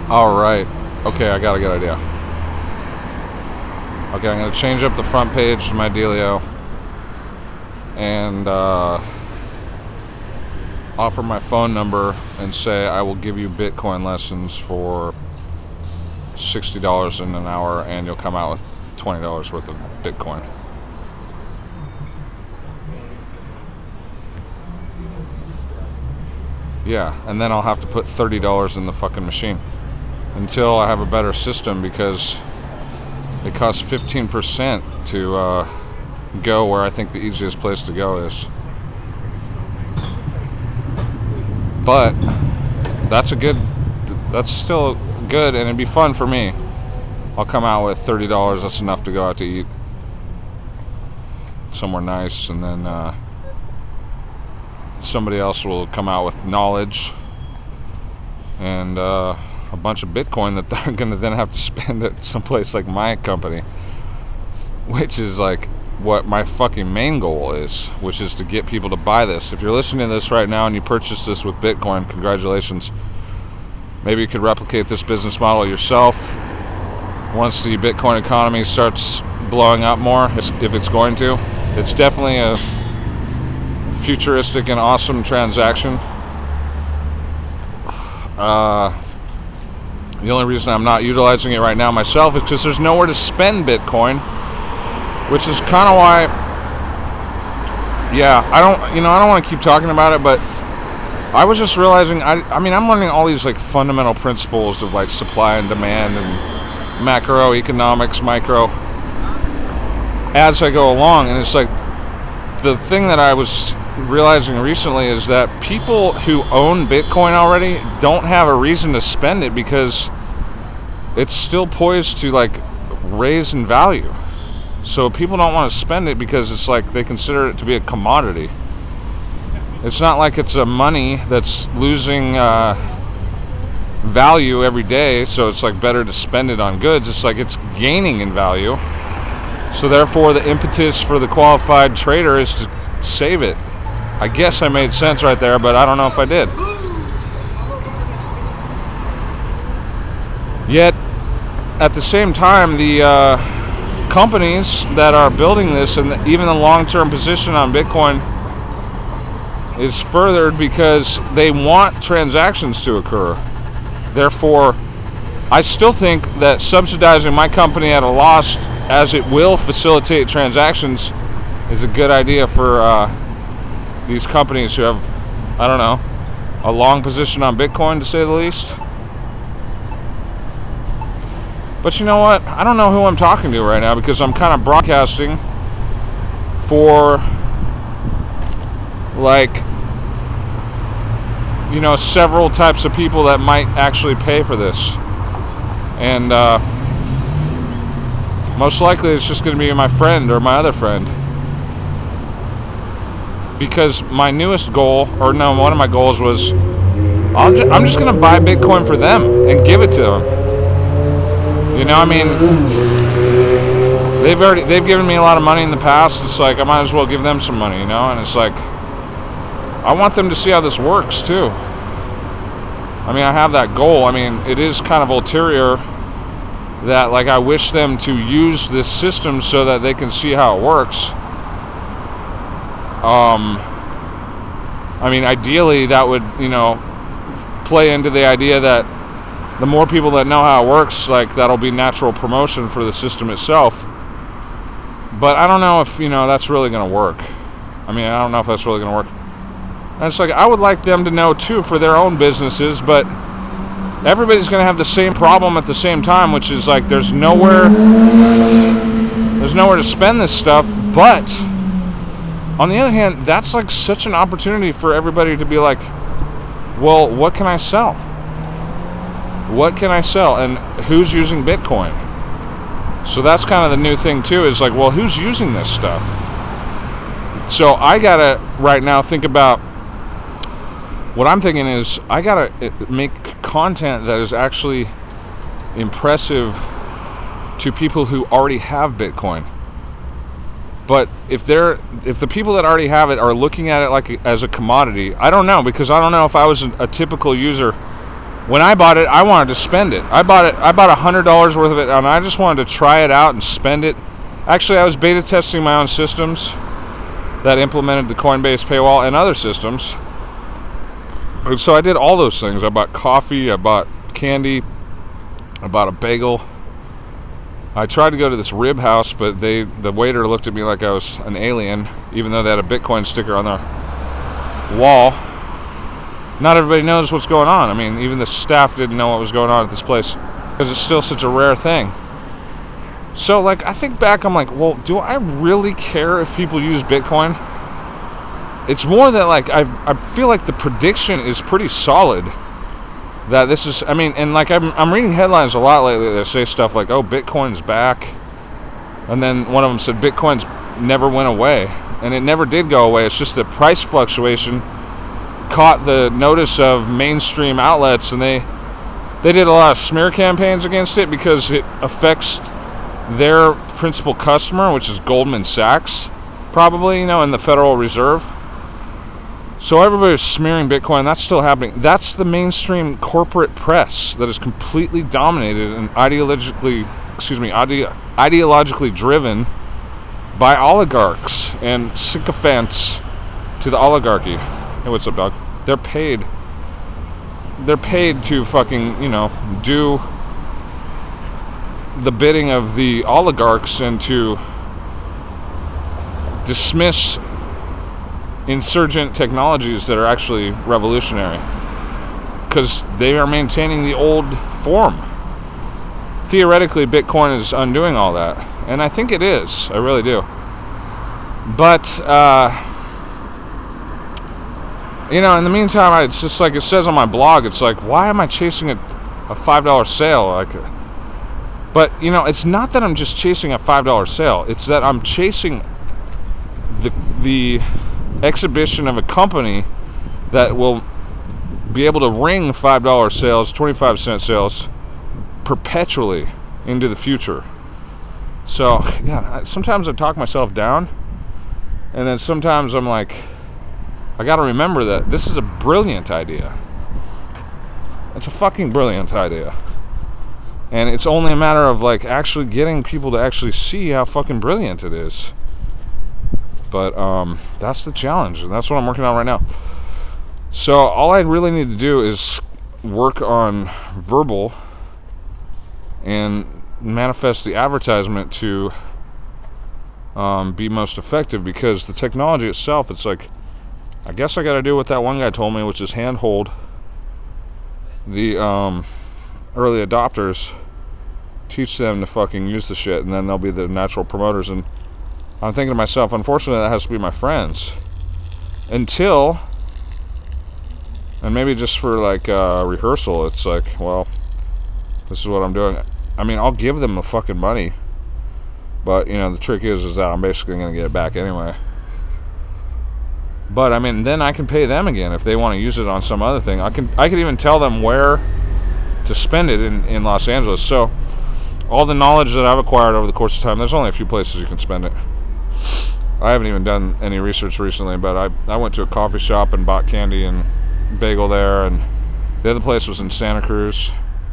All right. Okay, I got a good idea. Okay, I'm going to change up the front page to my dealio and offer my phone number and say I will give you Bitcoin lessons for $60 in an hour, and you'll come out with $20 worth of Bitcoin. Yeah, and then I'll have to put $30 in the fucking machine until I have a better system, because it costs 15% to go where I think the easiest place to go is. But that's still good, and it'd be fun for me. I'll come out with $30. That's enough to go out to eat somewhere nice, and then somebody else will come out with knowledge and a bunch of Bitcoin that they're going to then have to spend at someplace like my company, which is like what my fucking main goal is, which is to get people to buy this. If you're listening to this right now and you purchase this with Bitcoin, congratulations. Maybe you could replicate this business model yourself once the Bitcoin economy starts blowing up more, if it's going to. It's definitely a futuristic and awesome transaction. The only reason I'm not utilizing it right now myself is because there's nowhere to spend Bitcoin, which is kind of why, I don't want to keep talking about it, but I was just realizing, I'm learning all these like fundamental principles of like supply and demand and macroeconomics, micro, as I go along, and it's like the thing that I was realizing recently is that people who own Bitcoin already don't have a reason to spend it, because it's still poised to like raise in value. So people don't want to spend it because it's like they consider it to be a commodity. It's not like it's a money that's losing value every day, so it's like better to spend it on goods. It's like it's gaining in value. So therefore the impetus for the qualified trader is to save it. I guess I made sense right there, but I don't know if I did. Yet, at the same time, the companies that are building this, and even the long-term position on Bitcoin, is furthered because they want transactions to occur. Therefore, I still think that subsidizing my company at a loss, as it will facilitate transactions, is a good idea for these companies who have, I don't know, a long position on Bitcoin, to say the least. But you know what? I don't know who I'm talking to right now, because I'm kind of broadcasting for like, several types of people that might actually pay for this. And most likely it's just going to be my friend or my other friend. Because my newest goal, one of my goals was, I'm just going to buy Bitcoin for them and give it to them. They've given me a lot of money in the past. It's like I might as well give them some money, and it's like I want them to see how this works too. I have that goal. It is kind of ulterior that like I wish them to use this system so that they can see how it works. Ideally that would, play into the idea that the more people that know how it works, like that'll be natural promotion for the system itself. But I don't know if, that's really going to work. I don't know if that's really going to work. And it's like, I would like them to know too for their own businesses, but everybody's going to have the same problem at the same time, which is like there's nowhere to spend this stuff. But on the other hand, that's like such an opportunity for everybody to be like, well, what can I sell? What can I sell? And who's using Bitcoin? So that's kind of the new thing too, is like, well, who's using this stuff? So I gotta right now think about, what I'm thinking is I gotta make content that is actually impressive to people who already have Bitcoin. But if the people that already have it are looking at it like as a commodity, I don't know, because I don't know if I was a typical user when I bought it, I wanted to spend it. I bought $100 worth of it, and I just wanted to try it out and spend it. Actually, I was beta testing my own systems that implemented the Coinbase paywall and other systems. And so I did all those things. I bought coffee, I bought candy, I bought a bagel. I tried to go to this rib house, but the waiter looked at me like I was an alien, even though they had a Bitcoin sticker on their wall. Not everybody knows what's going on. I mean, even the staff didn't know what was going on at this place because it's still such a rare thing. So, like, I think back, I'm like, well, do I really care if people use Bitcoin? It's more that, like, I feel like the prediction is pretty solid that this is, I mean, and, like, I'm reading headlines a lot lately that say stuff like, oh, Bitcoin's back. And then one of them said Bitcoin's never went away. And it never did go away. It's just the price fluctuation caught the notice of mainstream outlets, and they did a lot of smear campaigns against it because it affects their principal customer, which is Goldman Sachs, probably, and the Federal Reserve. So everybody's smearing Bitcoin. That's still happening. That's the mainstream corporate press that is completely dominated and ideologically driven by oligarchs and sycophants to the oligarchy. Hey, what's up, dog? They're paid to fucking, do the bidding of the oligarchs and to dismiss insurgent technologies that are actually revolutionary because they are maintaining the old form. Theoretically, Bitcoin is undoing all that, and I think it is. I really do. But in the meantime, it's just like it says on my blog, it's like, why am I chasing a $5 sale? But it's not that I'm just chasing a $5 sale. It's that I'm chasing the exhibition of a company that will be able to ring $5 sales, 25-cent sales perpetually into the future. So, yeah, sometimes I talk myself down, and then sometimes I'm like, I got to remember that this is a brilliant idea. It's a fucking brilliant idea. And it's only a matter of, like, actually getting people to actually see how fucking brilliant it is. But that's the challenge, and that's what I'm working on right now. So all I really need to do is work on verbal and manifest the advertisement to be most effective, because the technology itself, it's like, I guess I got to do what that one guy told me, which is handhold the early adopters, teach them to fucking use the shit, and then they'll be the natural promoters. And I'm thinking to myself, unfortunately, that has to be my friends. Until, and maybe just for like rehearsal, it's like, well, this is what I'm doing. I mean, I'll give them the fucking money, but the trick is that I'm basically going to get it back anyway. But I mean, then I can pay them again if they want to use it on some other thing. I could even tell them where to spend it in Los Angeles. So all the knowledge that I've acquired over the course of time, there's only a few places you can spend it. I haven't even done any research recently, but I went to a coffee shop and bought candy and bagel there, and the other place was in Santa Cruz.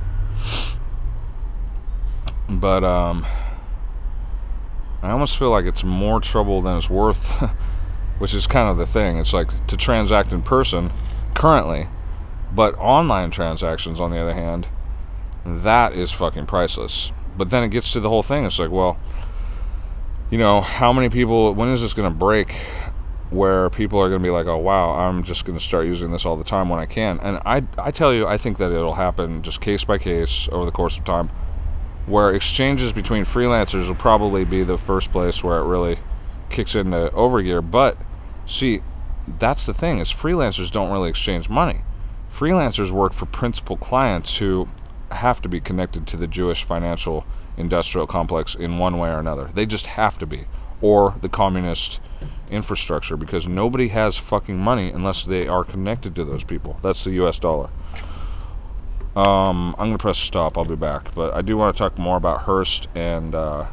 But I almost feel like it's more trouble than it's worth, which is kind of the thing. It's like to transact in person currently, but online transactions, on the other hand, that is fucking priceless. But then it gets to the whole thing. It's like, well, how many people, when is this going to break where people are going to be like, oh, wow, I'm just going to start using this all the time when I can? And I tell you, I think that it'll happen just case by case over the course of time, where exchanges between freelancers will probably be the first place where it really kicks into overgear. But, see, that's the thing, is freelancers don't really exchange money. Freelancers work for principal clients who have to be connected to the Jewish financial industrial complex in one way or another. They just have to be. Or the communist infrastructure, because nobody has fucking money unless they are connected to those people. That's the US dollar. I'm going to press stop. I'll be back. But I do want to talk more about Hearst and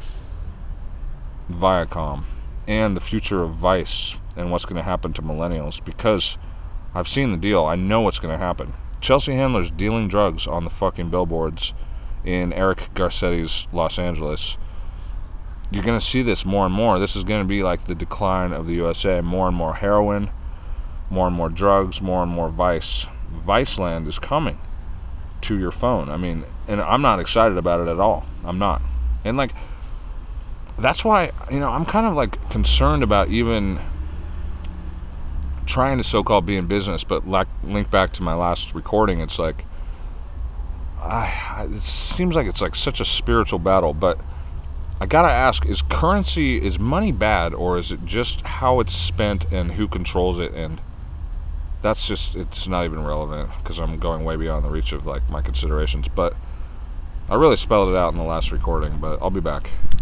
Viacom and the future of Vice and what's going to happen to millennials, because I've seen the deal. I know what's going to happen. Chelsea Handler's dealing drugs on the fucking billboards in Eric Garcetti's Los Angeles. You're going to see this more and more. This is going to be like the decline of the USA. More and more heroin, more and more drugs, more and more vice. Viceland is coming to your phone. I mean, and I'm not excited about it at all. I'm not. And like, that's why, I'm kind of like concerned about even trying to so-called be in business, but like link back to my last recording, it's like, it seems like it's like such a spiritual battle, but I gotta ask, is money bad, or is it just how it's spent and who controls it? And that's just, it's not even relevant, because I'm going way beyond the reach of like my considerations. But I really spelled it out in the last recording, but I'll be back.